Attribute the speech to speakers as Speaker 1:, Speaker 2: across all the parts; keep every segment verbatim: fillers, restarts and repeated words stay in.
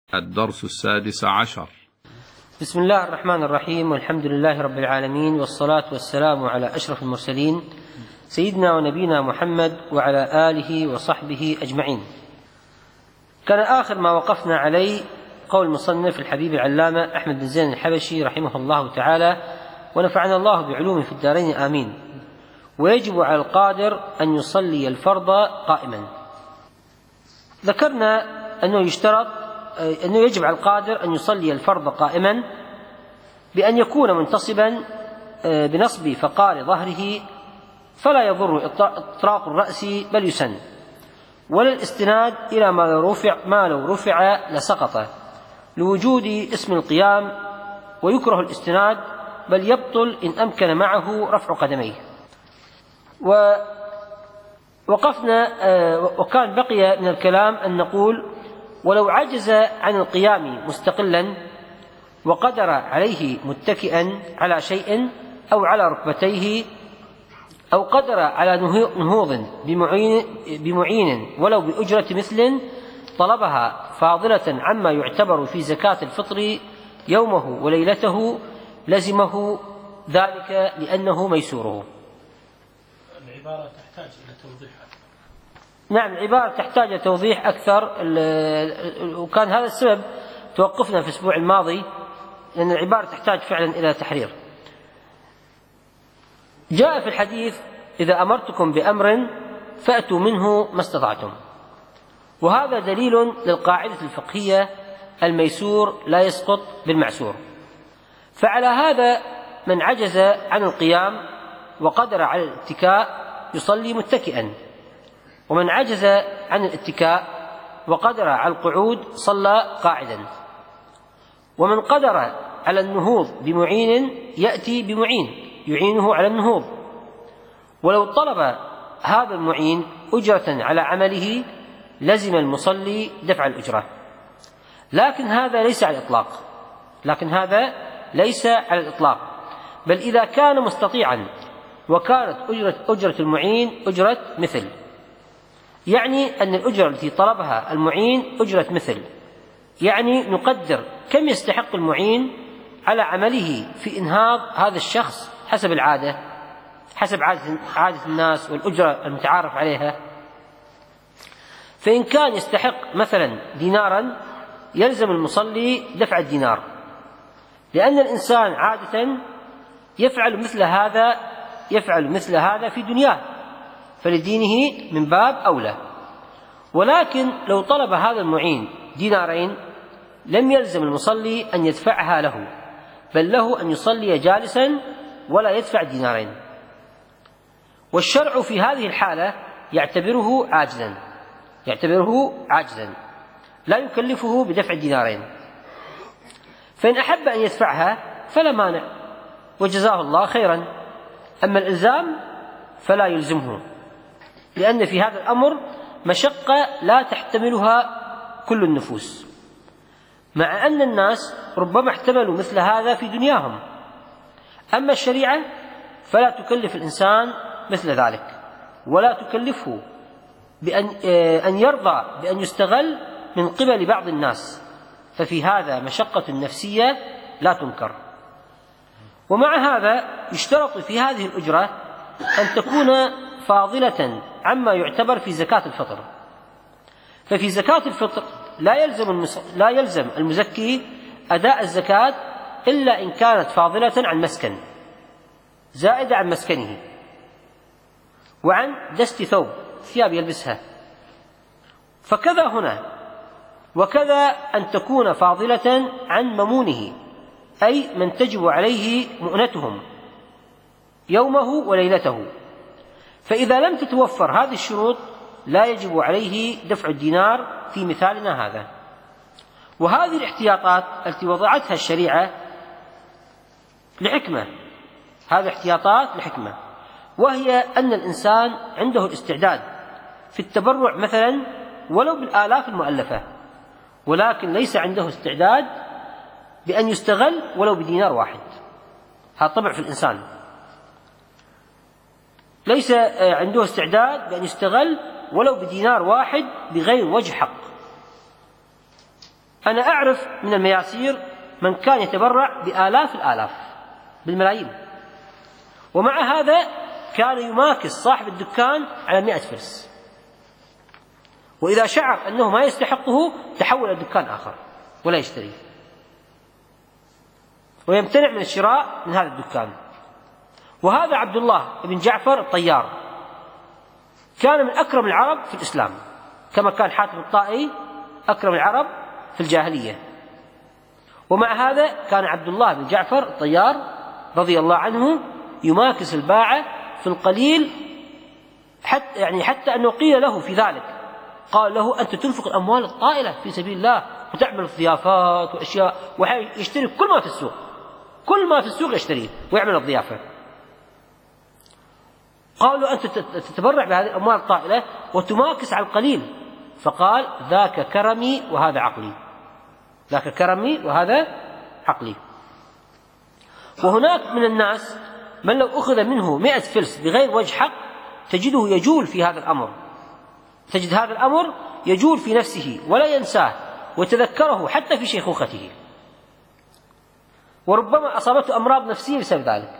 Speaker 1: الدرس السادس عشر.
Speaker 2: بسم الله الرحمن الرحيم، والحمد لله رب العالمين، والصلاة والسلام على أشرف المرسلين سيدنا ونبينا محمد وعلى آله وصحبه أجمعين. كان آخر ما وقفنا عليه قول المصنف الحبيب العلامة أحمد بن زين الحبشي رحمه الله تعالى، ونفعنا الله بعلومه في الدارين آمين. ويجب على القادر أن يصلي الفرض قائما. ذكرنا أنه يشترط أنه يجب على القادر أن يصلي الفرض قائما بأن يكون منتصبا بنصب فقار ظهره، فلا يضر إطراق الرأس بل يسن، ولا الاستناد إلى ما لو رفع, ما لو رفع لسقط لوجود اسم القيام، ويكره الاستناد بل يبطل إن أمكن معه رفع قدميه. ووقفنا وكان بقي من الكلام أن نقول: ولو عجز عن القيام مستقلا وقدر عليه متكئا على شيء أو على ركبتيه، أو قدر على نهوض بمعين, بمعين ولو بأجرة مثل، طلبها فاضلة عما يعتبر في زكاة الفطر يومه وليلته، لزمه ذلك لأنه ميسوره.
Speaker 3: العبارة تحتاج إلى توضيح أكثر.
Speaker 2: نعم، العبارة تحتاج إلى توضيح أكثر، وكان هذا السبب توقفنا في الأسبوع الماضي، لأن العبارة تحتاج فعلا إلى تحرير. جاء في الحديث: إذا أمرتكم بأمر فأتوا منه ما استطعتم. وهذا دليل للقاعدة الفقهية: الميسور لا يسقط بالمعسور. فعلى هذا من عجز عن القيام وقدر على الاتكاء يصلي متكئا، ومن عجز عن الاتكاء وقدر على القعود صلى قاعدا، ومن قدر على النهوض بمعين يأتي بمعين يعينه على النهوض، ولو طلب هذا المعين أجرة على عمله لزم المصلي دفع الأجرة. لكن هذا ليس على الإطلاق لكن هذا ليس على الإطلاق بل إذا كان مستطيعا وكانت أجرة, أجرة المعين أجرة مثل، يعني أن الأجرة التي طلبها المعين أجرة مثل، يعني نقدر كم يستحق المعين على عمله في إنهاض هذا الشخص حسب العادة حسب عادة, عادة الناس والأجرة المتعارف عليها. فإن كان يستحق مثلا دينارا يلزم المصلي دفع الدينار، لأن الإنسان عادة يفعل مثل هذا يفعل مثل هذا في دنياه، فلدينه من باب أولى. ولكن لو طلب هذا المعين دينارين لم يلزم المصلي أن يدفعها له، بل له أن يصلي جالسا ولا يدفع دينارين. والشرع في هذه الحالة يعتبره عاجزا يعتبره عاجزا لا يكلفه بدفع دينارين. فإن أحب أن يدفعها فلا مانع وجزاه الله خيرا. أما الإلزام فلا يلزمه، لأن في هذا الأمر مشقة لا تحتملها كل النفوس، مع أن الناس ربما احتملوا مثل هذا في دنياهم. أما الشريعة فلا تكلف الإنسان مثل ذلك، ولا تكلفه بأن أن يرضى بأن يستغل من قبل بعض الناس، ففي هذا مشقة نفسية لا تنكر. ومع هذا يشترط في هذه الأجرة أن تكون فاضلة عما يعتبر في زكاة الفطر. ففي زكاة الفطر لا يلزم لا يلزم المزكي أداء الزكاة إلا إن كانت فاضلة عن مسكن، زائدة عن مسكنه، وعن دست ثوب ثياب يلبسها. فكذا هنا، وكذا أن تكون فاضلة عن ممونه، أي من تجب عليه مؤنتهم يومه وليلته. فإذا لم تتوفر هذه الشروط لا يجب عليه دفع الدينار في مثالنا هذا. وهذه الاحتياطات التي وضعتها الشريعة لحكمة هذه احتياطات لحكمة وهي أن الإنسان عنده الاستعداد في التبرع مثلا ولو بالآلاف المؤلفة، ولكن ليس عنده استعداد بأن يستغل ولو بدينار واحد. هذا طبع في الإنسان، ليس عنده استعداد بأن يستغل ولو بدينار واحد بغير وجه حق. أنا أعرف من المياسير من كان يتبرع بآلاف الآلاف بالملايين، ومع هذا كان يماكس صاحب الدكان على مئة فلس، وإذا شعر أنه ما يستحقه تحول إلى دكان آخر ولا يشتري، ويمتنع من الشراء من هذا الدكان. وهذا عبد الله بن جعفر الطيار كان من أكرم العرب في الإسلام، كما كان حاتم الطائي أكرم العرب في الجاهلية. ومع هذا كان عبد الله بن جعفر الطيار رضي الله عنه يماكس الباعة في القليل، حتى يعني حتى أنه قيل له في ذلك، قال له: أنت تنفق الأموال الطائلة في سبيل الله وتعمل ضيافات وأشياء، ويشتري كل ما في السوق، كل ما في السوق يشتريه ويعمل الضيافة. قالوا: أنت تتبرع بهذه الأموال الطائلة وتماكس على القليل. فقال: ذاك كرمي وهذا عقلي، ذاك كرمي وهذا عقلي. وهناك من الناس من لو أخذ منه مئة فلس بغير وجه حق تجده يجول في هذا الأمر، تجد هذا الأمر يجول في نفسه ولا ينساه وتذكره حتى في شيخوخته، وربما أصابته أمراض نفسية بسبب ذلك.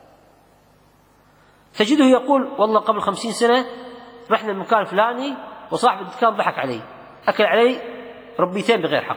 Speaker 2: تجده يقول: والله قبل خمسين سنة رحنا المكان الفلاني وصاحب الدكان ضحك علي، أكل علي ربيتين بغير حق.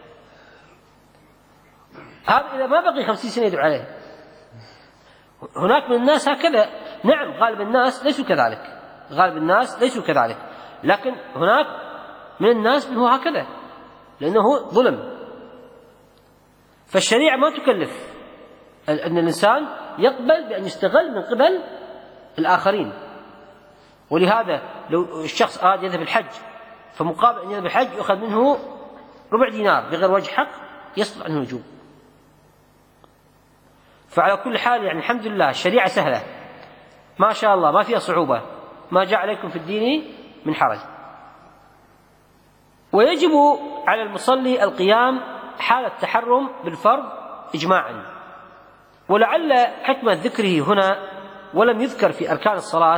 Speaker 2: هذا إذا ما بقي خمسين سنة يدعو عليه. هناك من الناس هكذا، نعم غالب الناس ليسوا كذلك، غالب الناس ليسوا كذلك، لكن هناك من الناس من هو هكذا لأنه ظلم. فالشريعة ما تكلف أن الإنسان يقبل بأن يستغل من قبل الآخرين. ولهذا لو الشخص أراد يذهب الحج، فمقابل أن يذهب الحج يأخذ منه ربع دينار بغير وجه حق يسقط عنه الوجوب. فعلى كل حال يعني الحمد لله الشريعة سهلة ما شاء الله، ما فيها صعوبة، ما جاء عليكم في الدين من حرج. ويجب على المصلي القيام حال التحرم بالفرض إجماعا، ولعل حكمة ذكره هنا ولم يذكر في أركان الصلاة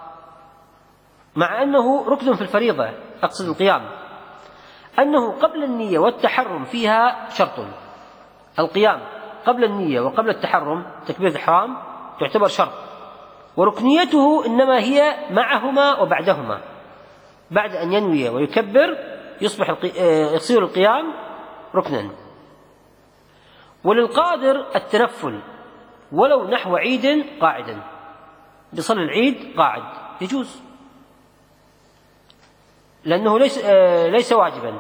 Speaker 2: مع أنه ركن في الفريضة، أقصد القيام، أنه قبل النية والتحرم فيها شرط. القيام قبل النية وقبل التحرم تكبيرة الإحرام تعتبر شرط، وركنيته إنما هي معهما وبعدهما. بعد أن ينوي ويكبر يصبح يصير القيام ركنا. وللقادر التنفل ولو نحو عيد قاعدا، بيصلي العيد قاعد يجوز، لأنه ليس ليس واجبا،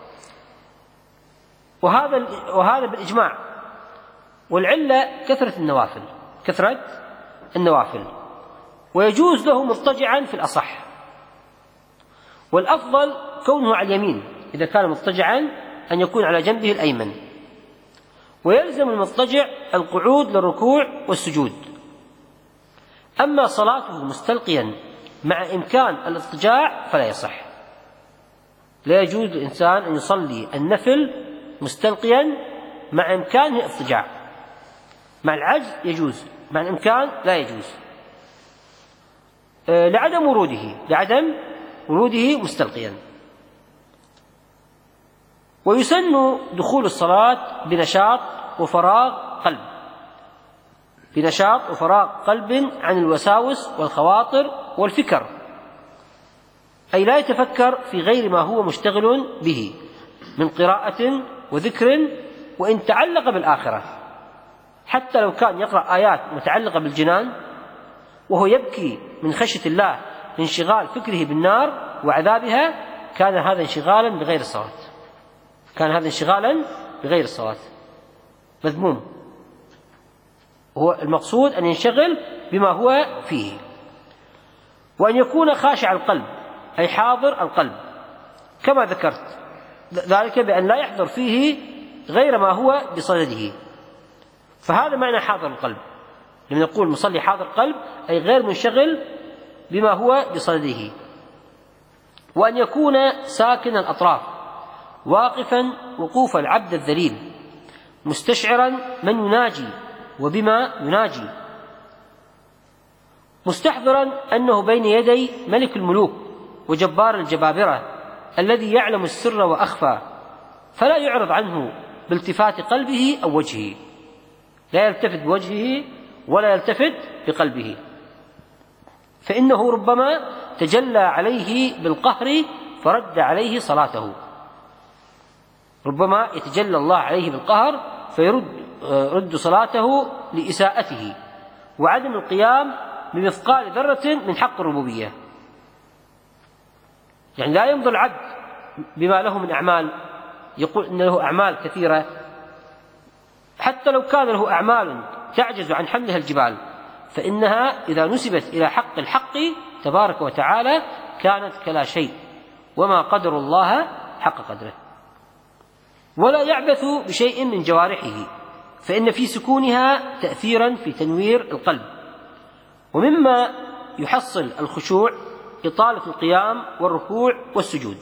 Speaker 2: وهذا وهذا بالإجماع. والعلة كثرة النوافل، كثرة النوافل، ويجوز له مضطجعا في الأصح، والأفضل كونه على اليمين إذا كان مضطجعا أن يكون على جنبه الأيمن. ويلزم المضطجع القعود للركوع والسجود. أما صلاته مستلقيا مع إمكان الاضطجاع فلا يصح، لا يجوز للإنسان أن يصلي النفل مستلقيا مع إمكانه الاضطجاع. مع العجز يجوز، مع الإمكان لا يجوز، لعدم وروده لعدم وروده مستلقيا. ويسن دخول الصلاة بنشاط وفراغ قلب، بنشاط وفراغ قلب عن الوساوس والخواطر والفكر، أي لا يتفكر في غير ما هو مشتغل به من قراءة وذكر، وإن تعلق بالآخرة، حتى لو كان يقرأ آيات متعلقة بالجنان وهو يبكي من خشية الله لانشغال فكره بالنار وعذابها، كان هذا انشغالا بغير الصلاة، كان هذا انشغالا بغير الصلاة مذموم. هو المقصود أن ينشغل بما هو فيه. وأن يكون خاشع القلب أي حاضر القلب، كما ذكرت ذلك بأن لا يحضر فيه غير ما هو بصدده. فهذا معنى حاضر القلب، لما نقول مصلي حاضر القلب أي غير منشغل بما هو بصدده. وأن يكون ساكن الأطراف واقفا وقوف العبد الذليل، مستشعرا من يناجي وبما يناجي، مستحضرا أنه بين يدي ملك الملوك وجبار الجبابرة الذي يعلم السر وأخفى، فلا يعرض عنه بالتفات قلبه أو وجهه، لا يلتفت بوجهه ولا يلتفت بقلبه، فإنه ربما تجلى عليه بالقهر فرد عليه صلاته، ربما يتجلى الله عليه بالقهر فيرد رد صلاته لإساءته وعدم القيام بمثقال ذرة من حق الربوبية. يعني لا يمضي العبد بما له من أعمال، يقول إن له أعمال كثيرة، حتى لو كان له أعمال تعجز عن حملها الجبال، فإنها إذا نسبت إلى حق الحق تبارك وتعالى كانت كلا شيء، وما قدر الله حق قدره. ولا يعبث بشيء من جوارحه، فإن في سكونها تأثيرا في تنوير القلب. ومما يحصل الخشوع إطالة القيام والركوع والسجود.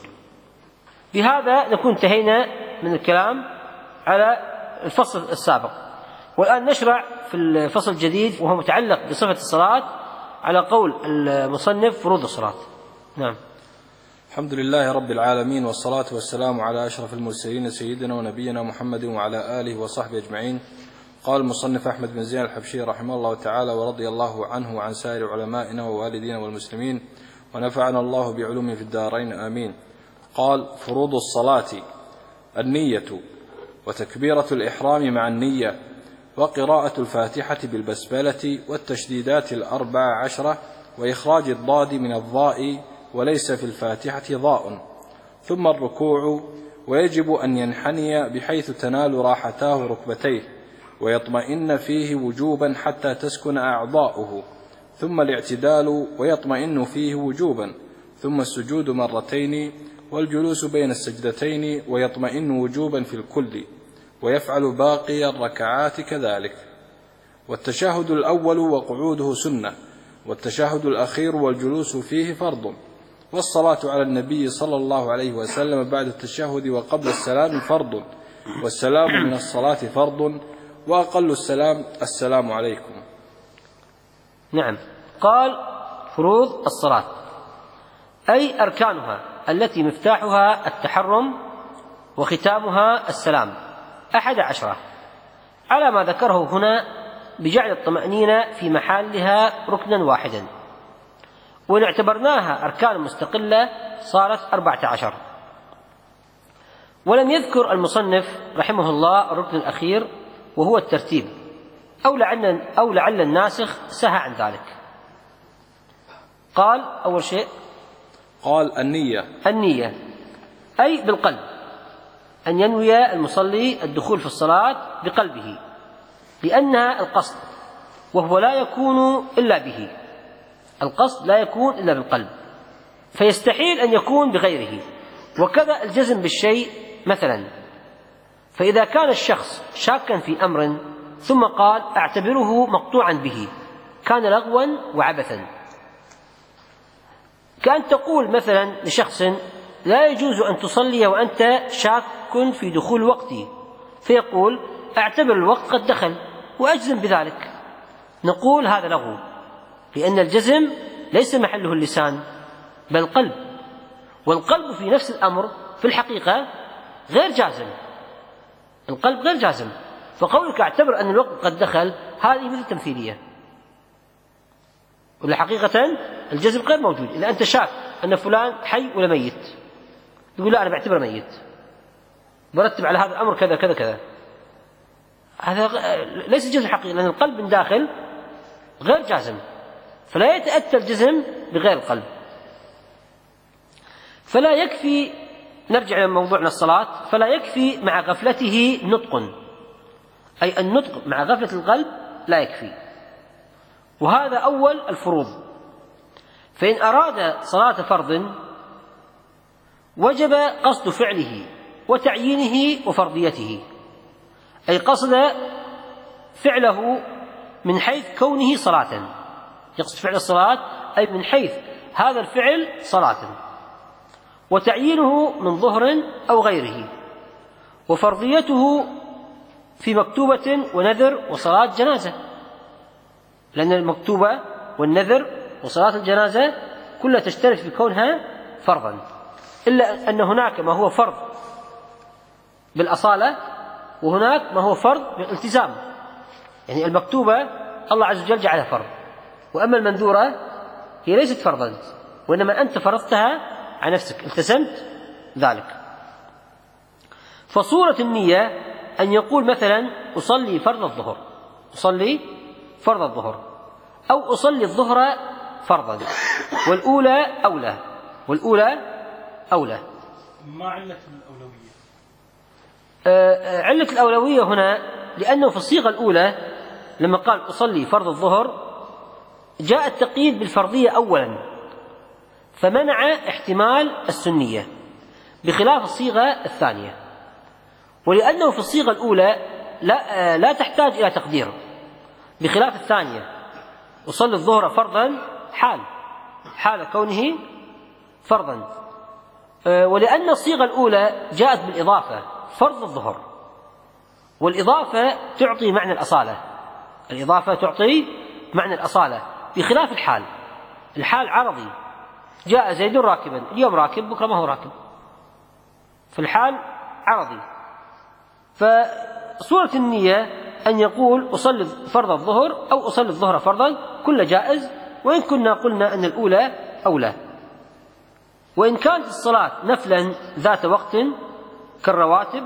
Speaker 2: بهذا نكون انتهينا من الكلام على الفصل السابق، والآن نشرع في الفصل الجديد وهو متعلق بصفة الصلاة على قول المصنف فروض الصلاة. نعم.
Speaker 4: الحمد لله رب العالمين، والصلاة والسلام على أشرف المرسلين سيدنا ونبينا محمد وعلى آله وصحبه أجمعين. قال المصنف أحمد بن زين الحبشي رحمه الله تعالى ورضي الله عنه وعن سائر علمائنا ووالدينا والمسلمين، ونفعنا الله بعلومه في الدارين آمين. قال: فروض الصلاة: النية، وتكبيرة الإحرام مع النية، وقراءة الفاتحة بالبسملة، والتشديدات الأربع عشرة، وإخراج الضاد من الضاء وليس في الفاتحة ضاء، ثم الركوع، ويجب أن ينحني بحيث تنال راحتاه ركبتيه ويطمئن فيه وجوبا حتى تسكن أعضاؤه، ثم الاعتدال ويطمئن فيه وجوبا، ثم السجود مرتين، والجلوس بين السجدتين ويطمئن وجوبا في الكل، ويفعل باقي الركعات كذلك. والتشهد الأول وقعوده سنة، والتشهد الأخير والجلوس فيه فرض، والصلاة على النبي صلى الله عليه وسلم بعد التشهد وقبل السلام فرض، والسلام من الصلاة فرض، وأقل السلام السلام عليكم.
Speaker 2: نعم. قال: فروض الصلاة أي أركانها التي مفتاحها التحرم وختامها السلام، أحد عشرة، على ما ذكره هنا بجعل الطمأنينة في محلها ركنا واحدا، وإن اعتبرناها أركان مستقلة صارت أربعة عشر. ولم يذكر المصنف رحمه الله الركن الأخير وهو الترتيب، أو لعل, أو لعل الناسخ سهى عن ذلك. قال: أول شيء
Speaker 4: قال: النية.
Speaker 2: النية أي بالقلب، أن ينوي المصلي الدخول في الصلاة بقلبه، لأنها القصد، وهو لا يكون إلا به. القصد لا يكون إلا بالقلب، فيستحيل أن يكون بغيره. وكذا الجزم بالشيء مثلا، فإذا كان الشخص شاكا في أمر ثم قال أعتبره مقطوعا به كان لغوا وعبثا. كأن تقول مثلا لشخص لا يجوز أن تصلي وأنت شاك في دخول وقتي، فيقول أعتبر الوقت قد دخل وأجزم بذلك، نقول هذا لغو، لأن الجزم ليس محله اللسان بل القلب، والقلب في نفس الأمر في الحقيقة غير جازم، القلب غير جازم. فقولك أعتبر أن الوقت قد دخل هذه مثل تمثيلية، والحقيقة الجزم غير موجود. إذا أنت شاك أن فلان حي ولا ميت، يقول لا أنا بعتبره ميت، برتب على هذا الأمر كذا كذا كذا، هذا ليس جزم حقيقي، لأن القلب من داخل غير جازم، فلا يتأتى الجزم بغير القلب. فلا يكفي، نرجع إلى موضوعنا الصلاة، فلا يكفي مع غفلته نطق، أي النطق مع غفلة القلب لا يكفي، وهذا أول الفروض. فإن أراد صلاة فرض وجب قصد فعله وتعيينه وفرضيته، أي قصد فعله من حيث كونه صلاة، يقصد فعل الصلاة أي من حيث هذا الفعل صلاة، وتعيينه من ظهر أو غيره، وفرضيته في مكتوبة ونذر وصلاة جنازة، لأن المكتوبة والنذر وصلاة الجنازة كلها تشترك في كونها فرضا، إلا أن هناك ما هو فرض بالأصالة، وهناك ما هو فرض بالالتزام. يعني المكتوبة الله عز وجل جعلها فرض، وأما المنذورة هي ليست فرضا، وإنما أنت فرضتها على نفسك، التزمت ذلك. فصورة النية أن يقول مثلا أصلي فرض الظهر، أصلي فرض الظهر، أو أصلي الظهر فرضا، والأولى أولى، والأولى أولى.
Speaker 3: ما علة الأولوية؟
Speaker 2: آه علة الأولوية هنا لأنه في الصيغة الأولى لما قال أصلي فرض الظهر جاء التقييد بالفرضية أولا، فمنع احتمال السنية بخلاف الصيغة الثانية. ولأنه في الصيغة الأولى لا, لا تحتاج إلى تقدير بخلاف الثانية، أصلي الظهر فرضا حال حال كونه فرضا. ولأن الصيغة الأولى جاءت بالإضافة فرض الظهر، والإضافة تعطي معنى الأصالة، الإضافة تعطي معنى الأصالة بخلاف الحال. الحال عرضي، جاء زيد راكبا، اليوم راكب بكرة ما هو راكب، فالحال عرضي. فصورة النية أن يقول أصلي فرض الظهر أو أصلي الظهر فرضا، كل جائز، وإن كنا قلنا أن الأولى أولى. وإن كانت الصلاة نفلا ذات وقت كالرواتب،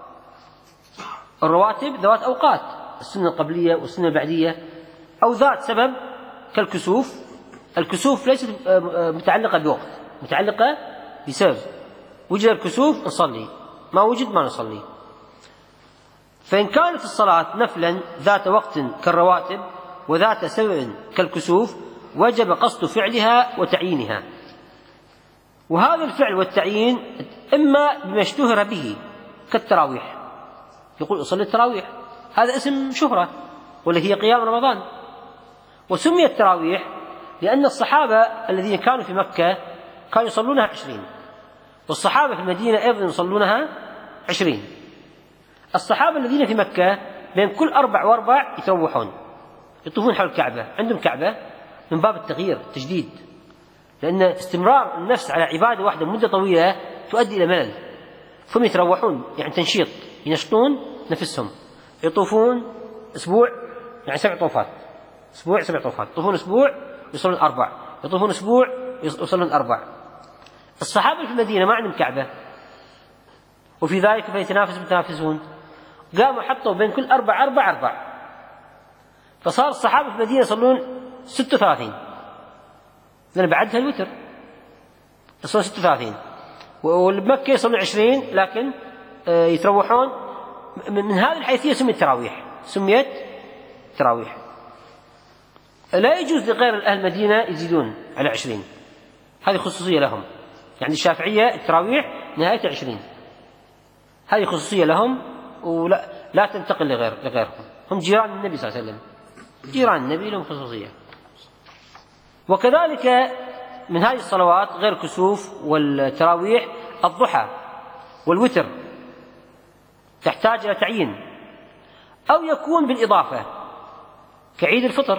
Speaker 2: الرواتب ذوات أوقات، السنة القبلية والسنة البعدية، أو ذات سبب كالكسوف، الكسوف ليست متعلقة بوقت، متعلقة بسبب، وجد الكسوف نصلي، ما وجد ما نصلي. فإن كانت الصلاة نفلا ذات وقت كالرواتب وذات سبب كالكسوف وجب قصد فعلها وتعيينها. وهذا الفعل والتعيين إما بما اشتهر به كالتراويح، يقول أصلي التراويح، هذا اسم شهرة ولا هي قيام رمضان. وسمي التراويح لأن الصحابة الذين كانوا في مكة كانوا يصلونها عشرين، والصحابة في المدينة أيضا يصلونها عشرين. الصحابة الذين في مكة بين كل أربع وأربع يتروحون، يطوفون حول الكعبة، عندهم كعبة من باب التغيير التجديد، لأن استمرار النفس على عبادة واحدة مدة طويلة تؤدي إلى ملل، ثم يتروحون يعني تنشيط، ينشطون نفسهم، يطوفون أسبوع يعني سبع طوفات، أسبوع سبع طوفات، يطوفون أسبوع يصلون أربع، يطوفون أسبوع يصلون أربع. الصحابة في المدينة ما عندهم كعبة، وفي ذلك فيتنافس متنافسون، قاموا حطوا بين كل أربع أربع أربع، فصار الصحابة في المدينة يصلون ستة وثلاثين، لأن بعدها الوتر يصلون ستة وثلاثين، والمكة يصلون عشرين، لكن يتروحون. من هذه الحيثية سميت تراويح، سميت تراويح. لا يجوز لغير أهل المدينة يزيدون على عشرين، هذه خصوصية لهم. يعني الشافعية التراويح نهاية عشرين، هذه خصوصية لهم ولا لا تنتقل لغير لغيرهم، هم جيران النبي صلى الله عليه وسلم، جيران النبي لهم خصوصية. وكذلك من هذه الصلوات غير الكسوف والتراويح الضحى والوتر تحتاج إلى تعيين، أو يكون بالإضافة كعيد الفطر،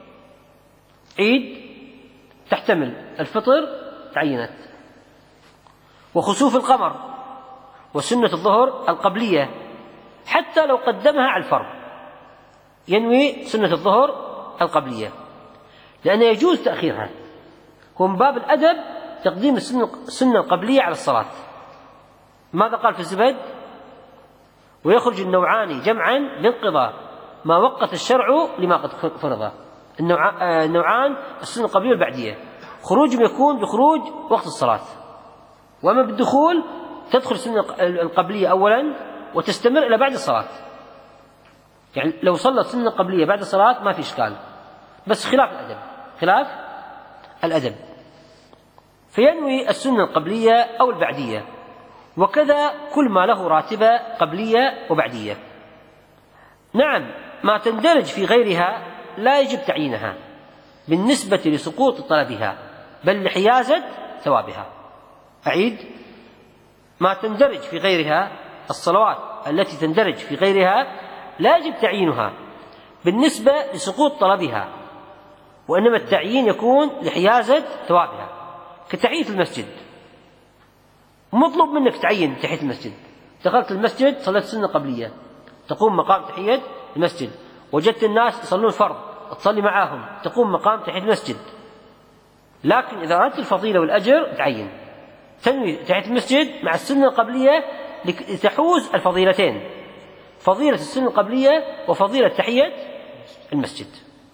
Speaker 2: عيد تحتمل الفطر تعينت، وخسوف القمر، وسنة الظهر القبلية حتى لو قدمها على الفرض ينوي سنة الظهر القبلية، لأنه يجوز تأخيرها، هو من باب الأدب تقديم السنة القبلية على الصلاة. ماذا قال في الزبد؟ ويخرج النوعان جمعا بانقضاء ما وقت الشرع لما قد فرض. النوعان السنة القبلية والبعدية، خروجهم يكون بخروج وقت الصلاة، وأما بالدخول تدخل السنة القبلية أولا وتستمر إلى بعد الصلاة. يعني لو صلت سنة قبلية بعد الصلاة ما في إشكال، بس خلاف الأدب، خلاف الأدب، فينوي السنة القبلية أو البعدية. وكذا كل ما له راتبة قبلية وبعدية. نعم، ما تندرج في غيرها لا يجب تعيينها بالنسبة لسقوط طلبها، بل لحيازة ثوابها. أعيد: ما تندرج في غيرها، الصلوات التي تندرج في غيرها لا يجب تعيينها بالنسبة لسقوط طلبها، وإنما التعيين يكون لحيازة ثوابها، كتحية المسجد، مطلوب منك تعين تحية المسجد، دخلت المسجد صليت سنة قبلية، تقوم مقام تحية المسجد. وجدت الناس يصلون فرض، تصلي معاهم، تقوم مقام تحية المسجد. لكن إذا أردت الفضيلة والأجر تعين تنوي تحية المسجد مع السنة القبلية لتحوز الفضيلتين، فضيلة السنة القبلية وفضيلة تحية المسجد.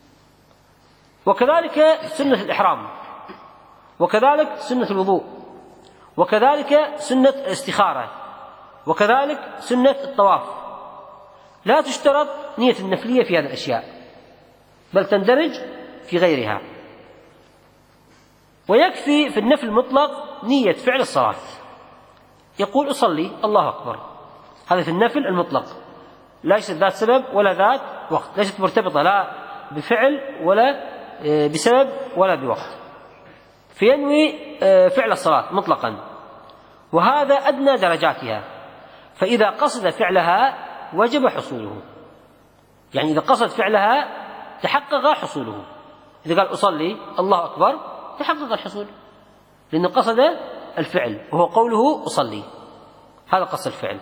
Speaker 2: وكذلك سنة الإحرام، وكذلك سنة الوضوء، وكذلك سنة الاستخارة، وكذلك سنة الطواف. لا تشترط نية النفلية في هذه الأشياء، بل تندرج في غيرها. ويكفي في النفل المطلق نية فعل الصلاة، يقول أصلي الله أكبر، هذا في النفل المطلق، ليست ذات سبب ولا ذات وقت، ليست مرتبطة لا بفعل ولا بسبب ولا بوقت، فينوي فعل الصلاة مطلقا، وهذا أدنى درجاتها. فإذا قصد فعلها وجب حصوله، يعني إذا قصد فعلها تحقق حصوله. إذا قال أصلي الله أكبر تحقق الحصول، لأنه قصد الفعل، وهو قوله أصلي، هذا قصد الفعل.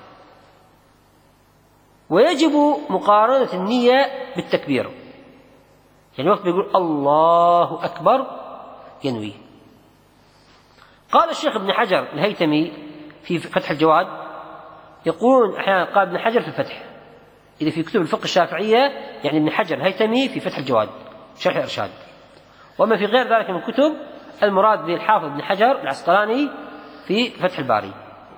Speaker 2: ويجب مقارنة النية بالتكبير، يعني وقت بيقول الله أكبر ينوي. قال الشيخ ابن حجر الهيثمي في فتح الجواد، يقولون أحيانا قال ابن حجر في الفتح، إذا في كتب الفقه الشافعية يعني ابن حجر الهيثمي في فتح الجواد شرح الإرشاد. وما في غير ذلك من كتب المراد بالحافظ ابن حجر العسقلاني في فتح الباري.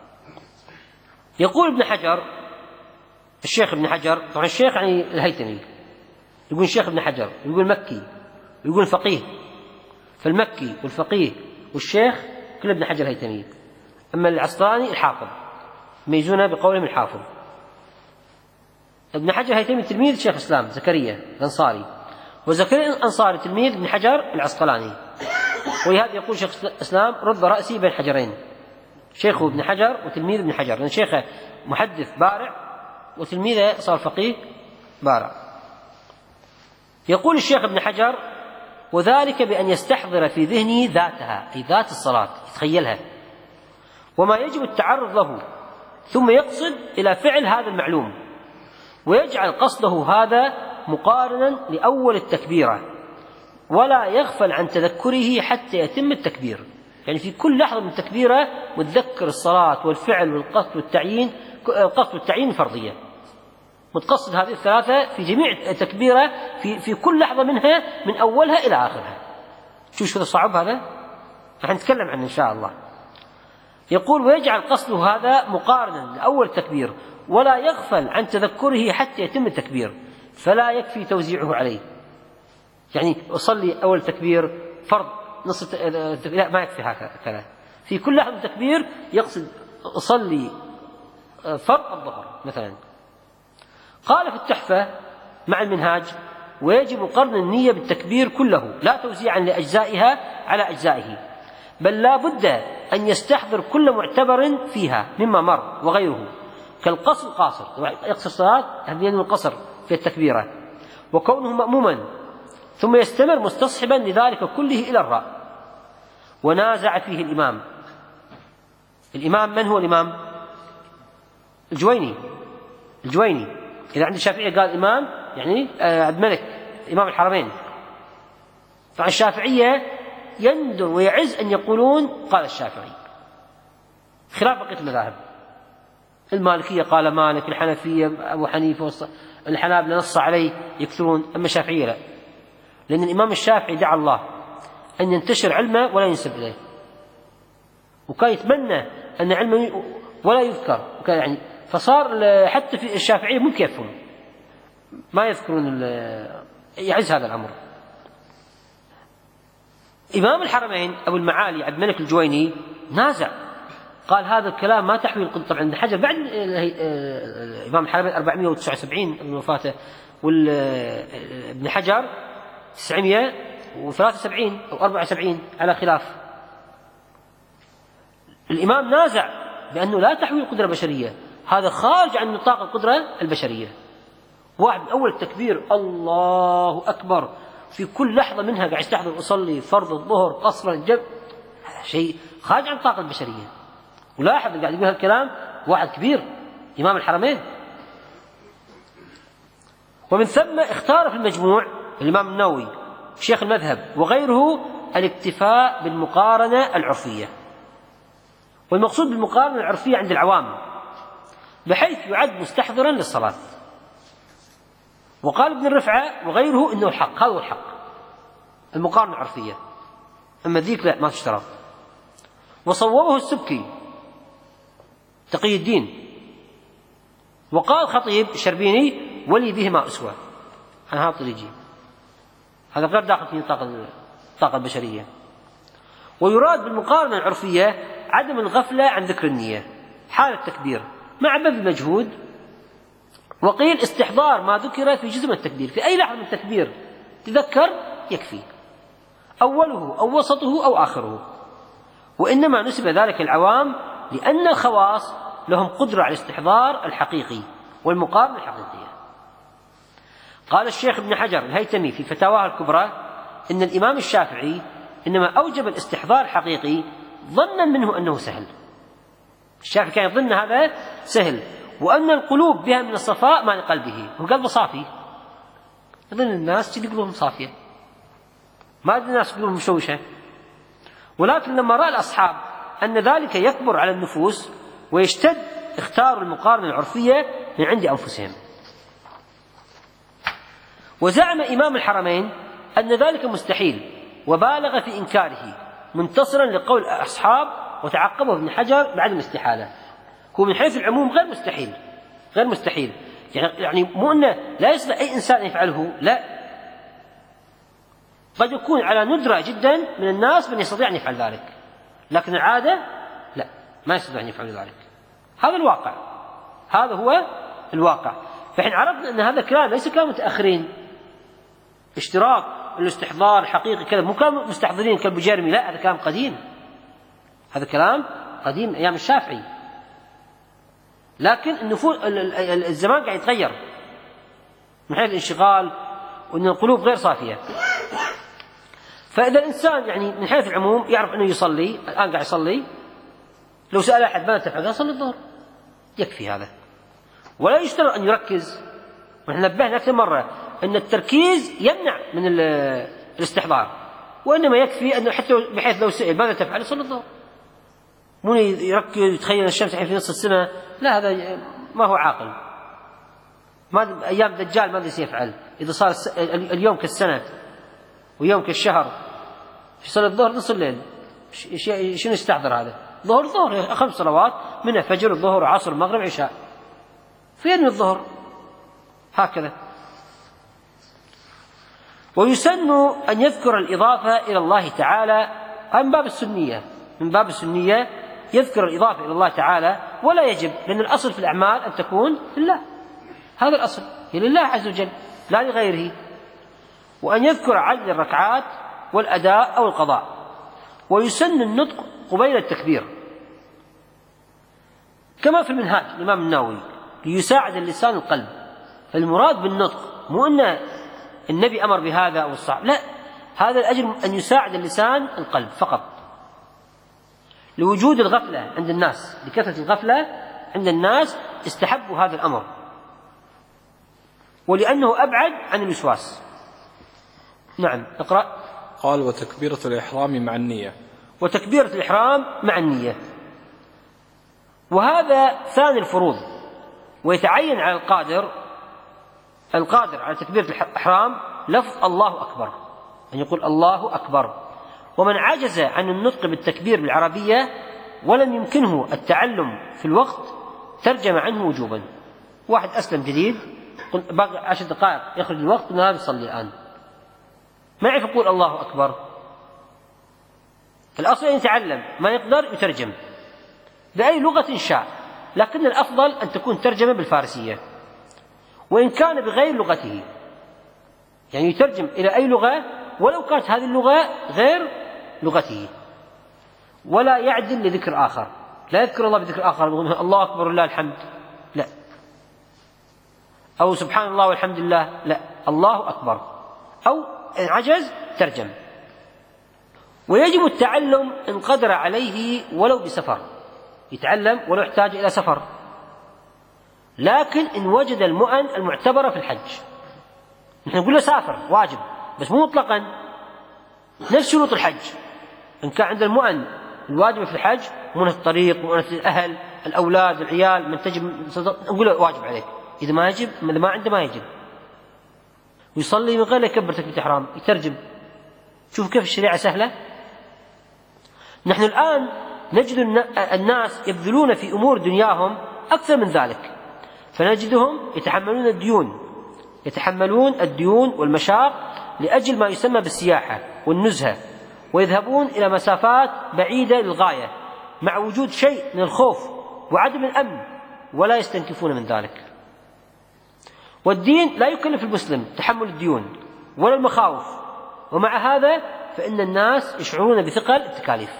Speaker 2: يقول ابن حجر الشيخ ابن حجر، طبعا الشيخ يعني الهيثمي، يقول الشيخ ابن حجر، يقول مكي، يقول فقيه، فالمكي والفقيه والشيخ كل ابن حجر الهيثمي. أما العسقلاني الحافظ، ميزونه بقولهم الحافظ. ابن حجر الهيثمي تلميذ شيخ الإسلام زكريا الأنصاري، وزكريا الأنصاري تلميذ ابن حجر العسقلاني. ولهذا يقول شيخ الإسلام رب رأسي بين حجرين، شيخه ابن حجر وتلميذ ابن حجر، لأن شيخه محدث بارع وتلميذه صار فقيه بارع. يقول الشيخ ابن حجر وذلك بأن يستحضر في ذهنه ذاتها، أي ذات الصلاة، يتخيلها وما يجب التعرض له، ثم يقصد إلى فعل هذا المعلوم، ويجعل قصده هذا مقارنا لأول التكبيرة، ولا يغفل عن تذكره حتى يتم التكبير. يعني في كل لحظة من التكبيرة متذكر الصلاة والفعل والقصد والتعيين، القصد والتعيين الفرضية، متقصد هذه الثلاثة في جميع التكبيرة في في كل لحظة منها من أولها إلى آخرها. شو شو الصعب هذا؟ راح نتكلم عنه إن شاء الله. يقول ويجعل قصده هذا مقارنا لأول التكبير، ولا يغفل عن تذكره حتى يتم التكبير، فلا يكفي توزيعه عليه. يعني أصلي أول تكبير فرض نص لا ما يكفي هكذا، في كل لحظة تكبير يقصد أصلي فرض الظهر مثلا. قال في التحفة مع المنهاج ويجب قرن النية بالتكبير كله، لا توزيعا لأجزائها على أجزائه، بل لا بد أن يستحضر كل معتبر فيها مما مر وغيره، كالقصر القاصر، يقصر الصلاة هذين القصر في التكبيرة، وكونه مأموما، ثم يستمر مستصحبا لذلك كله إلى الراء. ونازع فيه الإمام. الإمام من هو الإمام؟ الجويني. الجويني إذا عند الشافعية قال إمام يعني عبد الملك إمام الحرمين. طبعا الشافعية يندر ويعز أن يقولون قال الشافعي، خلاف بقية المذاهب. المالكية قال مالك، الحنفية أبو حنيفة، الحنابلة نص عليه يكثرون، أما الشافعية لا، لأن الإمام الشافعي دعا الله أن ينتشر علمه ولا ينسب إليه، وكان يتمنى أن علمه ولا يذكر، وكان يعني فصار حتى في الشافعية ممكن يفهم ما يذكرون، يعز هذا الأمر. إمام الحرمين أبو المعالي عبد الملك الجويني نازع، قال هذا الكلام ما تحوي القدر. طبعا ابن حجر بعد إمام الحرمين أربعمائة وتسعة وسبعين من وفاته، وابن حجر تسعمائة وثلاثة وسبعين أو أربعة وسبعين على خلاف. الإمام نازع بأنه لا تحوي القدرة البشرية، هذا خارج عن نطاق القدرة البشرية. واحد من أول التكبير الله أكبر في كل لحظة منها قاعد يستحضر أصلي فرض الظهر قصرا الجب، هذا شيء خارج عن الطاقة البشرية. ولاحظ قاعد يقول هالكلام واحد كبير إمام الحرمين. ومن ثم اختار في المجموع الإمام النووي شيخ المذهب وغيره الاكتفاء بالمقارنة العرفية، والمقصود بالمقارنة العرفية عند العوام بحيث يعد مستحضرا للصلاة. وقال ابن الرفعة وغيره إنه الحق، هذا هو الحق، المقارنة العرفية، أما ذيك لا ما تشترط. وصوبه السبكي تقي الدين. وقال الخطيب الشربيني ولي بهما أسوة، عن هذا الطريق، هذا غير داخل في نطاق الطاقة البشرية. ويراد بالمقارنة العرفية عدم الغفلة عن ذكر النية حال التكبير مع بذل المجهود. وقيل استحضار ما ذكر في جزء من التكبير، في أي لحظة من التكبير تذكر يكفي، أوله أو وسطه أو آخره. وإنما نسب ذلك العوام لأن الخواص لهم قدرة على الاستحضار الحقيقي والمقارنة الحقيقية. قال الشيخ ابن حجر الهيتمي في فتاواه الكبرى إن الإمام الشافعي إنما أوجب الاستحضار الحقيقي ظنا منه أنه سهل. الشافعي كان يظن هذا سهل، وأن القلوب بها من الصفاء ما لقلبه، هو قلبه صافي، يظن الناس كذي قلوبهم صافية، ما أدري الناس قلوبهم مشوشة. ولكن لما رأى الأصحاب أن ذلك يكبر على النفوس ويشتد اختاروا المقارنة العرفية من عند أنفسهم. وزعم إمام الحرمين أن ذلك مستحيل وبالغ في إنكاره منتصرا لقول الأصحاب، وتعقبه ابن حجر بعدم الاستحالة. هو من حيث العموم غير مستحيل، غير مستحيل يعني مو أنه لا يستطيع أي إنسان يفعله، لا، قد يكون على ندرة جدا من الناس من يستطيع أن يفعل ذلك، لكن العادة لا، ما يستطيع أن يفعل ذلك. هذا الواقع، هذا هو الواقع. فحين عرفنا أن هذا الكلام ليس كلام متأخرين، اشتراك الاستحضار الحقيقي كذا، مو كلام مستحضرين كالبجيرمي، لا، هذا كلام قديم، هذا كلام قديم أيام الشافعي. لكن النفوس الزمان قاعد يتغير من حيث الانشغال، وأن القلوب غير صافية. فإذا الإنسان يعني من حيث العموم يعرف أنه يصلي، الآن قاعد يصلي، لو سأل أحد ماذا تفعل؟ قال صلي الظهر، يكفي هذا، ولا يشترط أن يركز. ونحن نبهنا أكثر مرة أن التركيز يمنع من الاستحضار، وإنما يكفي أنه حتى بحيث لو سئل ماذا تفعل صلي الظهر، مو يركز يتخيل الشمس الحين في نصف السنة، لا، هذا ما هو عاقل. ما أيام الدجال ماذا سيفعل إذا صار اليوم كالسنة ويوم كالشهر؟ في صلاة الظهر نصف الليل، شنو يستحضر هذا؟ ظهر ظهر خمس صلوات منها فجر الظهر عصر المغرب عشاء، فين الظهر؟ هكذا. ويسن أن يذكر الإضافة إلى الله تعالى من باب السنية، من باب السنية يذكر الإضافة إلى الله تعالى، ولا يجب، لأن الأصل في الأعمال أن تكون لله، هذا الأصل، هي لله عز وجل لا لغيره. وأن يذكر عدد الركعات والأداء أو القضاء. ويسن النطق قبيل التكبير كما في المنهاج الإمام النووي ليساعد اللسان القلب. فالمراد بالنطق مو أن النبي أمر بهذا أو الصحابة، لا، هذا الأجر أن يساعد اللسان القلب فقط، لوجود الغفلة عند الناس، لكثرة الغفلة عند الناس استحبوا هذا الأمر، ولأنه أبعد عن الوسواس. نعم، اقرأ.
Speaker 4: قال وتكبيرة الإحرام مع النية.
Speaker 2: وتكبيرة الإحرام مع النية، وهذا ثاني الفروض، ويتعين على القادر القادر على تكبيرة الإحرام لفظ الله أكبر، أن يقول الله أكبر. ومن عجز عن النطق بالتكبير بالعربية ولم يمكنه التعلم في الوقت ترجم عنه وجوبا. واحد أسلم جديد باقي عشر دقائق يخرج الوقت، قلنا هذا يصلي الآن، ما يعرف يقول الله أكبر، الأصل أن يتعلم، ما يقدر يترجم بأي لغة شاء، لكن الأفضل أن تكون ترجمة بالفارسية، وإن كان بغير لغته، يعني يترجم إلى أي لغة ولو كانت هذه اللغة غير لغته، ولا يعدل لذكر آخر، لا يذكر الله بذكر آخر، الله أكبر لله الحمد، لا، أو سبحان الله والحمد لله، لا، الله أكبر، أو إن عجز ترجم. ويجب التعلم إن قدر عليه ولو بسفر، يتعلم ولو يحتاج إلى سفر. لكن إن وجد المؤن المعتبرة في الحج. نحن نقول له سافر واجب، بس مو مطلقا نفس شروط الحج. إن كان عند المؤن الواجب في الحج مؤنة الطريق، مؤنة الأهل، الأولاد، العيال، من تجب، نقول له واجب عليك. إذا ما يجب، إذا ما عنده ما يجب. ويصلي من غير يكبر تكبيرة الإحرام، يترجم. شوف كيف الشريعة سهلة. نحن الآن نجد الناس يبذلون في أمور دنياهم أكثر من ذلك، فنجدهم يتحملون الديون يتحملون الديون والمشاق لأجل ما يسمى بالسياحة والنزهة، ويذهبون إلى مسافات بعيدة للغاية مع وجود شيء من الخوف وعدم الأمن، ولا يستنكفون من ذلك. والدين لا يكلف المسلم تحمل الديون ولا المخاوف، ومع هذا فإن الناس يشعرون بثقل التكاليف.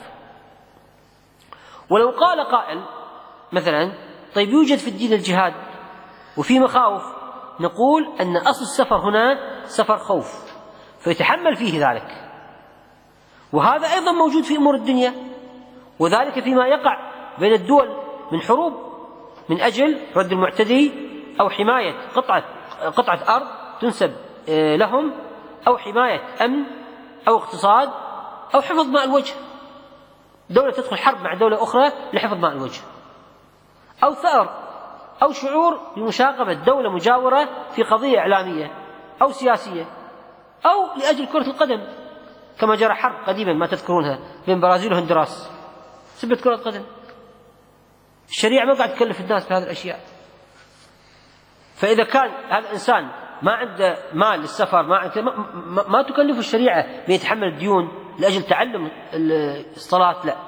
Speaker 2: ولو قال قائل مثلا طيب يوجد في الدين الجهاد وفي مخاوف، نقول أن أصل السفر هنا سفر خوف، فيتحمل فيه ذلك. وهذا أيضا موجود في أمور الدنيا، وذلك فيما يقع بين الدول من حروب من أجل رد المعتدي، أو حماية قطعة قطعة أرض تنسب لهم، أو حماية أمن، أو اقتصاد، أو حفظ ماء الوجه. دولة تدخل حرب مع دولة أخرى لحفظ ماء الوجه، أو ثأر، أو شعور بمشاغبة دولة مجاورة في قضية إعلامية أو سياسية، أو لأجل كرة القدم كما جرى حرب قديما ما تذكرونها بين البرازيل وهندراس سبة كرة القدم. الشريعة ما قاعد تكلف الناس بهذه الأشياء. فإذا كان هذا الإنسان ما عنده مال للسفر، ما, عنده ما, ما, ما تكلف الشريعة بيتحمل الديون لأجل تعلم الصلاة، لا.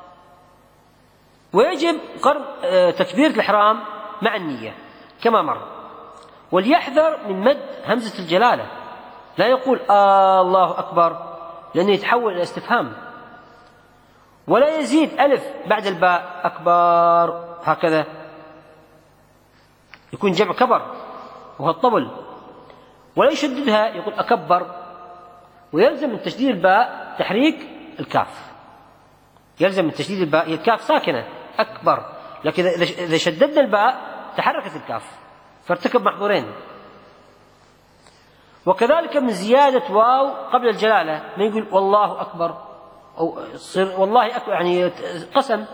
Speaker 2: ويجب قرن تكبيرة الإحرام مع النية كما مر، وليحذر من مد همزة الجلالة، لا يقول آه الله أكبر لأنه يتحول إلى استفهام، ولا يزيد ألف بعد الباء أكبر هكذا، يكون جمع كبر وهو الطبل، ولا يشددها يقول أكبر. ويلزم من تشديد الباء تحريك الكاف، يلزم من تشديد الباء، هي الكاف ساكنة أكبر، لكن إذا شددنا الباء تحركت الكاف، فارتكب محظورين. وكذلك من زيادة واو قبل الجلالة، ما يقول والله أكبر أو صر والله أكبر يعني قسم.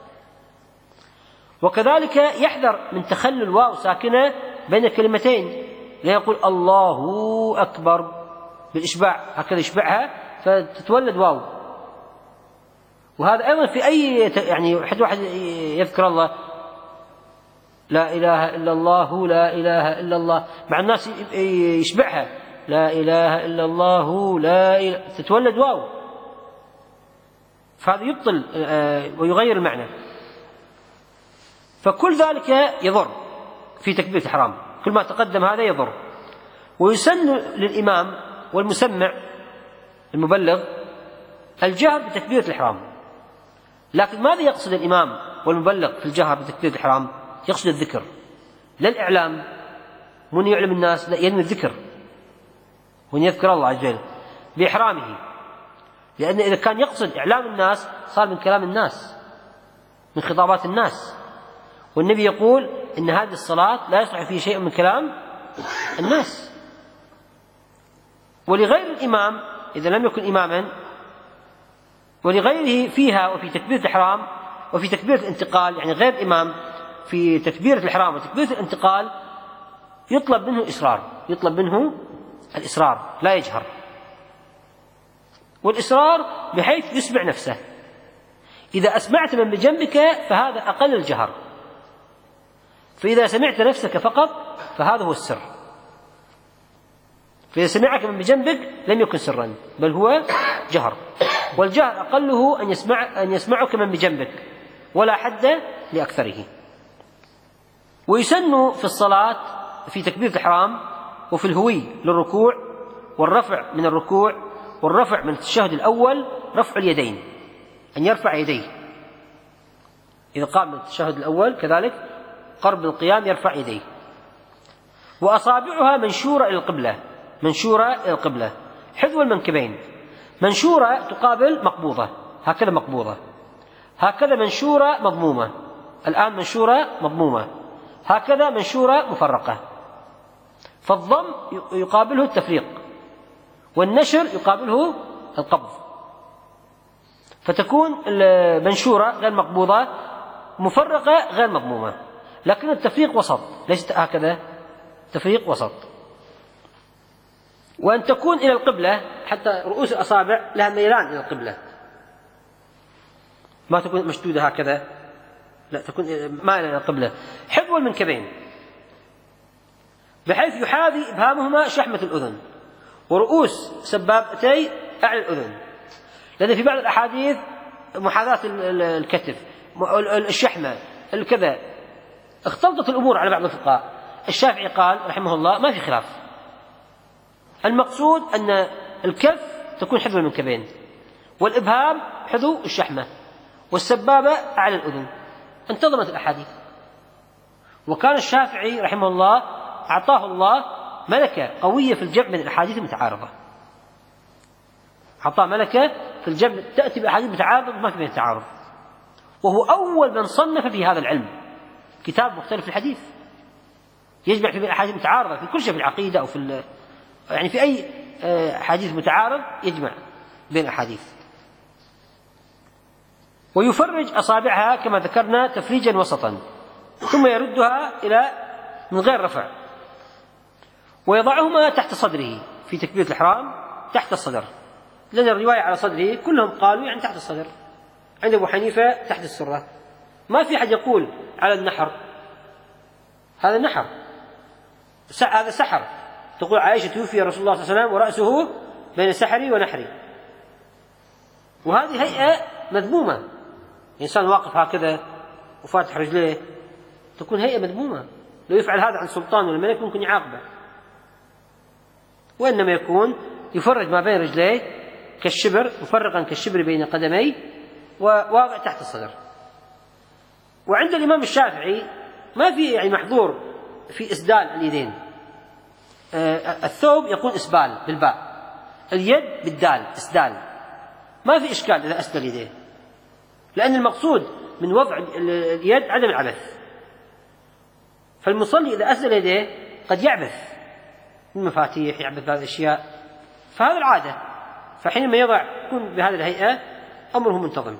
Speaker 2: وكذلك يحذر من تخلل واو ساكنة بين الكلمتين، لا يقول الله أكبر بالإشباع هكذا يشبعها فتتولد واو. وهذا أيضا في أي يعني حد واحد يذكر الله لا إله إلا الله لا إله إلا الله، مع الناس يشبعها لا إله إلا الله لا إله، تتولد واو، فهذا يبطل ويغير المعنى. فكل ذلك يضر في تكبيرة الإحرام، كل ما تقدم هذا يضر. ويسن للإمام والمسمع المبلغ الجهر بتكبيرة الإحرام، لكن ماذا يقصد الإمام والمبلغ في الجهر بتكبيرة الإحرام؟ يقصد الذكر، لا الإعلام، من يعلم الناس، لا، ينوي الذكر، وأن يذكر الله عز وجل بإحرامه، لأن إذا كان يقصد إعلام الناس صار من كلام الناس، من خطابات الناس. والنبي يقول إن هذه الصلاة لا يصلح فيه شيء من كلام الناس. ولغير الإمام إذا لم يكن إماما، ولغيره فيها وفي تكبيرة الإحرام وفي تكبيرة الانتقال، يعني غير الإمام في تكبيرة الإحرام وتكبيرة الانتقال يطلب منه إصرار، يطلب منه الإصرار، لا يجهر. والإصرار بحيث يسمع نفسه، إذا أسمعت من بجنبك فهذا أقل الجهر، فإذا سمعت نفسك فقط فهذا هو السر. فإذا سمعك من بجنبك لم يكن سرا بل هو جهر، والجهر أقله أن يسمع أن يسمعك من بجنبك ولا حد لأكثره. ويسن في الصلاة في تكبيرة الإحرام وفي الهوي للركوع والرفع من الركوع والرفع من التشهد الأول رفع اليدين، أن يرفع يديه إذا قام من التشهد الأول، كذلك قرب القيام يرفع يديه. وأصابعها منشورة إلى القبلة، منشورة إلى القبلة حذو المنكبين، منشورة تقابل مقبوضة، هكذا مقبوضة، هكذا منشورة مضمومة، الآن منشورة مضمومة، هكذا منشورة مفرقة. فالضم يقابله التفريق، والنشر يقابله القبض، فتكون المنشورة غير مقبوضة، مفرقة غير مضمومة، لكن التفريق وسط، ليست هكذا، تفريق وسط. وأن تكون إلى القبلة، حتى رؤوس الأصابع لها ميلان إلى القبلة، ما تكون مشدودة هكذا، لا، تكون مائلة إلى القبلة. حذو المنكبين بحيث يحاذي إبهامهما شحمة الأذن، ورؤوس سبابتي أعلى الأذن، لأن في بعض الأحاديث محاذاة الكتف، الشحمة، الكذا، اختلطت الأمور على بعض الفقهاء. الشافعي قال رحمه الله ما في خلاف، المقصود أن الكف تكون حذو المنكبين، والإبهام حذو الشحمة، والسبابة أعلى الأذن. انتظمت الأحاديث. وكان الشافعي رحمه الله أعطاه الله ملكة قوية في الجمع من الأحاديث المتعارضة، أعطاه ملكة في الجمع، تأتي بأحاديث متعارضة ما في بين التعارض، وهو أول من صنف في هذا العلم كتاب مختلف الحديث يجمع في بين الأحاديث المتعارضة في كل شيء، في العقيدة أو في يعني في أي حديث متعارض يجمع بين الأحاديث. ويفرج أصابعها كما ذكرنا تفريجا وسطا، ثم يردها إلى من غير رفع، ويضعهما تحت صدره في تكبيرة الإحرام، تحت الصدر، لأن الرواية على صدره كلهم قالوا يعني تحت الصدر. عند أبو حنيفة تحت السرة، ما في حد يقول على النحر، هذا النحر، هذا سحر. تقول عائشة توفي رسول الله صلى الله عليه وسلم ورأسه بين سحري ونحري، وهذه هيئة مذمومة، إنسان واقف هكذا وفاتح رجليه، تكون هيئة مذمومة. لو يفعل هذا عن سلطان ولا ملك ممكن يعاقبه، وإنما يكون يفرج ما بين رجليه كالشبر، مفرقا كالشبر بين قدميه، وواضع تحت الصدر. وعند الإمام الشافعي ما في يعني محظور في إسدال اليدين، آه الثوب يكون إسبال بالباء، اليد بالدال إسدال، ما في إشكال إذا أسدل يديه، لأن المقصود من وضع اليد عدم العبث. فالمصلي إذا أسدل يديه قد يعبث من مفاتيح، يعبث بهذه الأشياء، فهذا العادة، فحينما يضع يكون بهذه الهيئة أمره منتظم.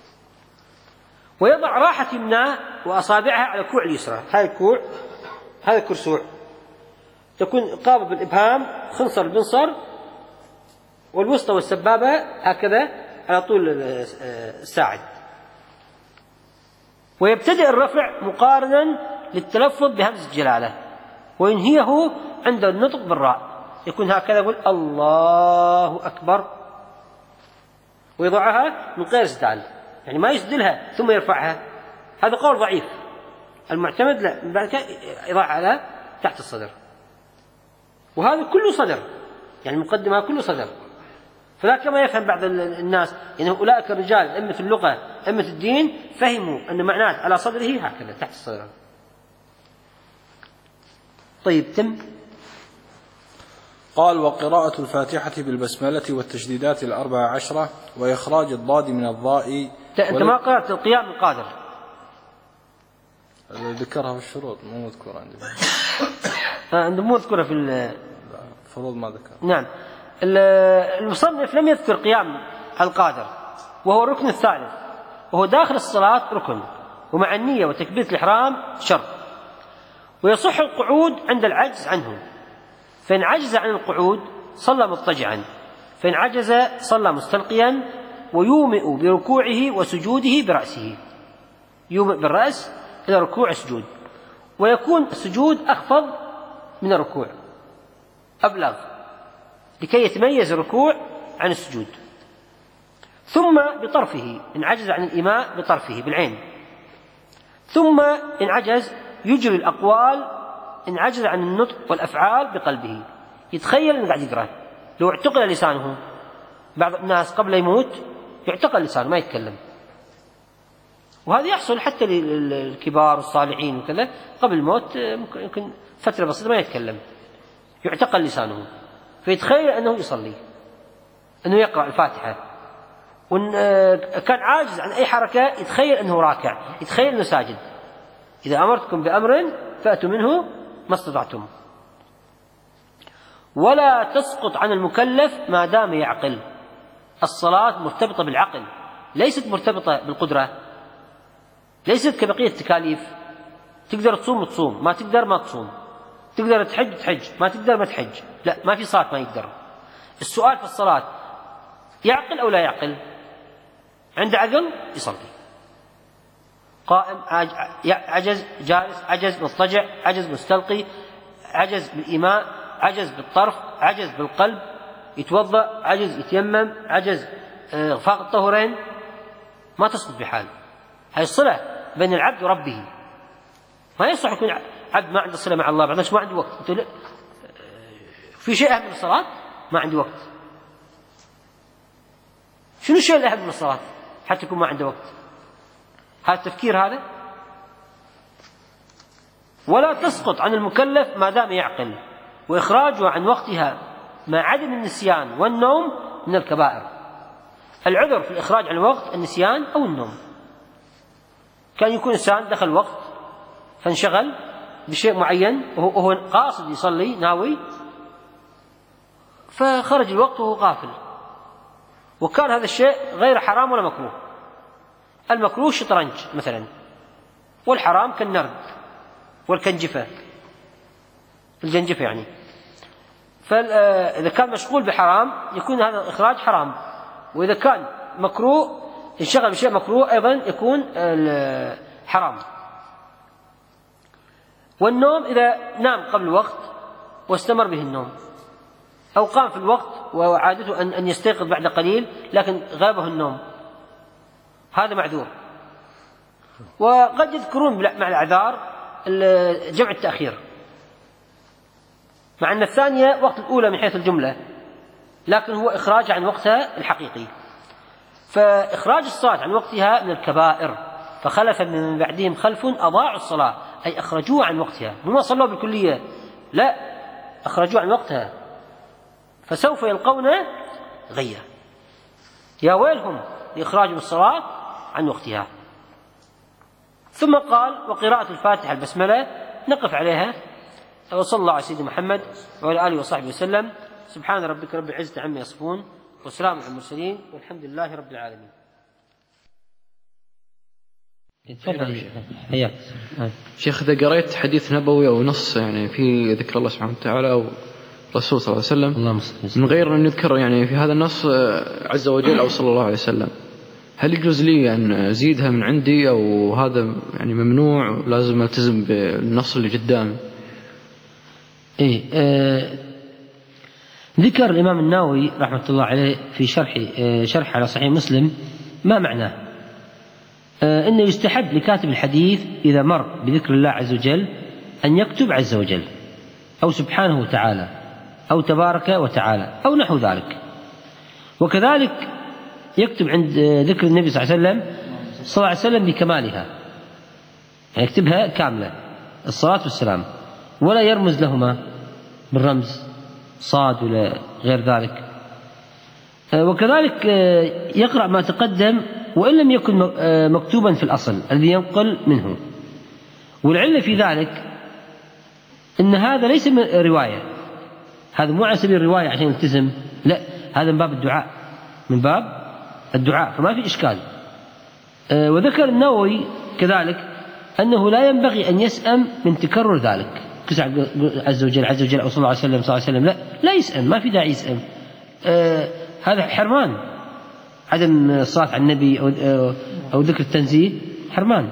Speaker 2: ويضع راحة يمناه وأصابعها على كوع اليسرى، هذا الكوع، هذا الكرسوع، تكون قابض بالإبهام خنصر البنصر، والوسطى والسبابة هكذا على طول الساعد. ويبتدئ الرفع مقارنا للتلفظ بهمزة الجلالة، وينهيه عند النطق بالراء، يكون هكذا، يقول الله أكبر، ويضعها من غير إسدال، يعني ما يسدلها ثم يرفعها، هذا قول ضعيف. المعتمد لا، من بعد يضعها على تحت الصدر، وهذا كله صدر، يعني المقدمة كله صدر. فلا كما يفهم بعض الناس، يعني أولئك الرجال أئمة اللغة أئمة الدين فهموا أن معناه على صدره هكذا تحت الصدر. طيب تم.
Speaker 4: قال: وقراءة الفاتحة بالبسملة والتشديدات الأربع عشرة وإخراج الضاد من الضاء.
Speaker 2: أنت ما قرأت القيام القادر؟
Speaker 4: ذكرها في الشروط، مو مذكورة عندي.
Speaker 2: عندي مو مذكورة في
Speaker 4: الفروض، ما ذكر.
Speaker 2: نعم، المصنف لم يذكر قيام القادر، وهو الركن الثالث، وهو داخل الصلاة ركن، ومع النية وتكبيرة الإحرام شرط. ويصح القعود عند العجز عنه، فإن عجز عن القعود صلى مضطجعا، فإن عجز صلى مستلقيا، ويومئ بركوعه وسجوده برأسه، يومئ بالرأس إلى ركوع السجود، ويكون السجود أخفض من الركوع، أبلغ، لكي يتميز الركوع عن السجود. ثم بطرفه إن عجز عن الإيماء بطرفه بالعين. ثم إن عجز يجري الأقوال، إن عجز عن النطق والأفعال بقلبه، يتخيل أنه قاعد يقرأ. لو اعتقل لسانه، بعض الناس قبل يموت يعتقل لسانه ما يتكلم، وهذا يحصل حتى للكبار والصالحين وكذا، قبل الموت يمكن فترة بسيطة ما يتكلم، يعتقل لسانه، فيتخيل أنه يصلي، أنه يقرأ الفاتحة، وإن كان عاجز عن أي حركة يتخيل أنه راكع، يتخيل أنه ساجد. إذا أمرتكم بأمر فأتوا منه ما استطعتم. ولا تسقط عن المكلف ما دام يعقل. الصلاة مرتبطة بالعقل، ليست مرتبطة بالقدرة، ليست كبقية التكاليف. تقدر تصوم تصوم، ما تقدر ما تصوم، تقدر تحج تحج، ما تقدر ما تحج، لا، ما في صلاة ما يقدر. السؤال في الصلاة يعقل أو لا يعقل؟ عند عقل يصلي، قائم عجز، جالس عجز، مضطجع عجز، مستلقي عجز بالإيماء، عجز بالطرف، عجز بالقلب، يتوضأ عجز، يتيمم عجز، فاق الطهرين، ما تسقط بحال. هاي الصلة بين العبد وربه. ما يصح يكون عبد ما عنده صلة مع الله بعدين ما عنده وقت. في شيء أهم من الصلاة؟ ما عندي وقت. شنو الشيء الأهم من الصلاة حتى يكون ما عنده وقت؟ هذا التفكير هذا. ولا تسقط عن المكلف ما دام يعقل، وإخراجها عن وقتها مع عدم النسيان والنوم من الكبائر. العذر في الإخراج عن الوقت النسيان أو النوم. كان يكون إنسان دخل وقت فانشغل بشيء معين وهو قاصد يصلي ناوي، فخرج الوقت وهو غافل، وكان هذا الشيء غير حرام ولا مكروه. المكروه الشطرنج مثلا، والحرام كالنرد والكنجفة، الجنجفة يعني. فإذا كان مشغول بحرام يكون هذا الإخراج حرام، وإذا كان مكروه انشغل بشيء مكروه أيضا يكون حرام. والنوم إذا نام قبل الوقت واستمر به النوم، أو قام في الوقت وعادته أن يستيقظ بعد قليل لكن غابه النوم، هذا معذور. وقد يذكرون مع الأعذار جمع التأخير، مع أن الثانية وقت الأولى من حيث الجملة، لكن هو إخراج عن وقتها الحقيقي. فإخراج الصلاة عن وقتها من الكبائر. فخلف من بعدهم خلف أضاعوا الصلاة، أي أخرجوها عن وقتها، مو ما صلوا بالكلية، لا، أخرجوها عن وقتها، فسوف يلقون غيا. يا ويلهم لإخراج الصلاة عن وقتها. ثم قال: وقراءة الفاتحة البسملة. نقف عليها. وصلى الله على سيدنا محمد وعلى آله وصحبه وسلم. سبحان ربك رب العزة عما يصفون، وسلام على المرسلين، والحمد لله رب العالمين.
Speaker 5: حياك شيخ. إذا قريت حديث نبوي أو نص يعني في ذكر الله سبحانه وتعالى أو الرسول صلى الله عليه وسلم من غير أن يذكر يعني في هذا النص عز وجل أو صلى الله عليه وسلم، هل يجوز لي أن أزيدها من عندي أو هذا يعني ممنوع ولازم ألتزم بالنص اللي قدامي؟
Speaker 2: إيه آه ذكر الإمام النووي رحمة الله عليه في شرح آه شرح على صحيح مسلم ما معناه. آه إنه يستحب لكاتب الحديث إذا مر بذكر الله عز وجل أن يكتب عز وجل أو سبحانه وتعالى أو تبارك وتعالى أو نحو ذلك. وكذلك يكتب عند ذكر النبي صلى الله عليه وسلم صلى الله عليه وسلم بكمالها، يعني يكتبها كاملة الصلاة والسلام، ولا يرمز لهما بالرمز صاد ولا غير ذلك. وكذلك يقرأ ما تقدم وإن لم يكن مكتوبا في الأصل الذي ينقل منه. والعلة في ذلك إن هذا ليس من رواية، هذا مو على سبيل الرواية عشان يلتزم، لا، هذا من باب الدعاء، من باب الدعاء، فما في إشكال. وذكر النووي كذلك أنه لا ينبغي أن يسأم من تكرر ذلك، عز وجل عز وجل أو صلى الله عليه وسلم صلى الله عليه وسلم، لا لا يسأم، ما في داعي يسأم. آه هذا حرمان، عدم الصلاة على النبي أو, آه أو ذكر التنزيه حرمان.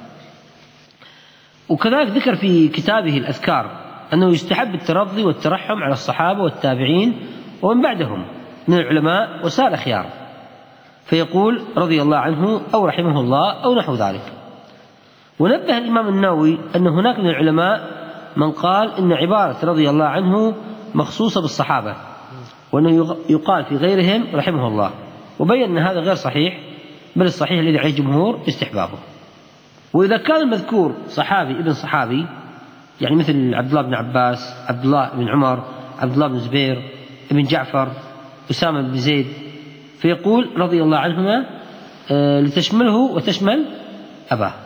Speaker 2: وكذلك ذكر في كتابه الأذكار أنه يستحب الترضي والترحم على الصحابة والتابعين ومن بعدهم من العلماء وسائر الخيار، فيقول رضي الله عنه أو رحمه الله أو نحو ذلك. ونبه الإمام النووي أن هناك من العلماء من قال إن عبارة رضي الله عنه مخصوصة بالصحابة، وأنه يقال في غيرهم رحمه الله، وبين أن هذا غير صحيح، بل الصحيح الذي عليه الجمهور استحبابه. وإذا كان المذكور صحابي ابن صحابي، يعني مثل عبد الله بن عباس، عبد الله بن عمر، عبد الله بن زبير، ابن جعفر، أسامة بن زيد، فيقول رضي الله عنهما لتشمله وتشمل أباه.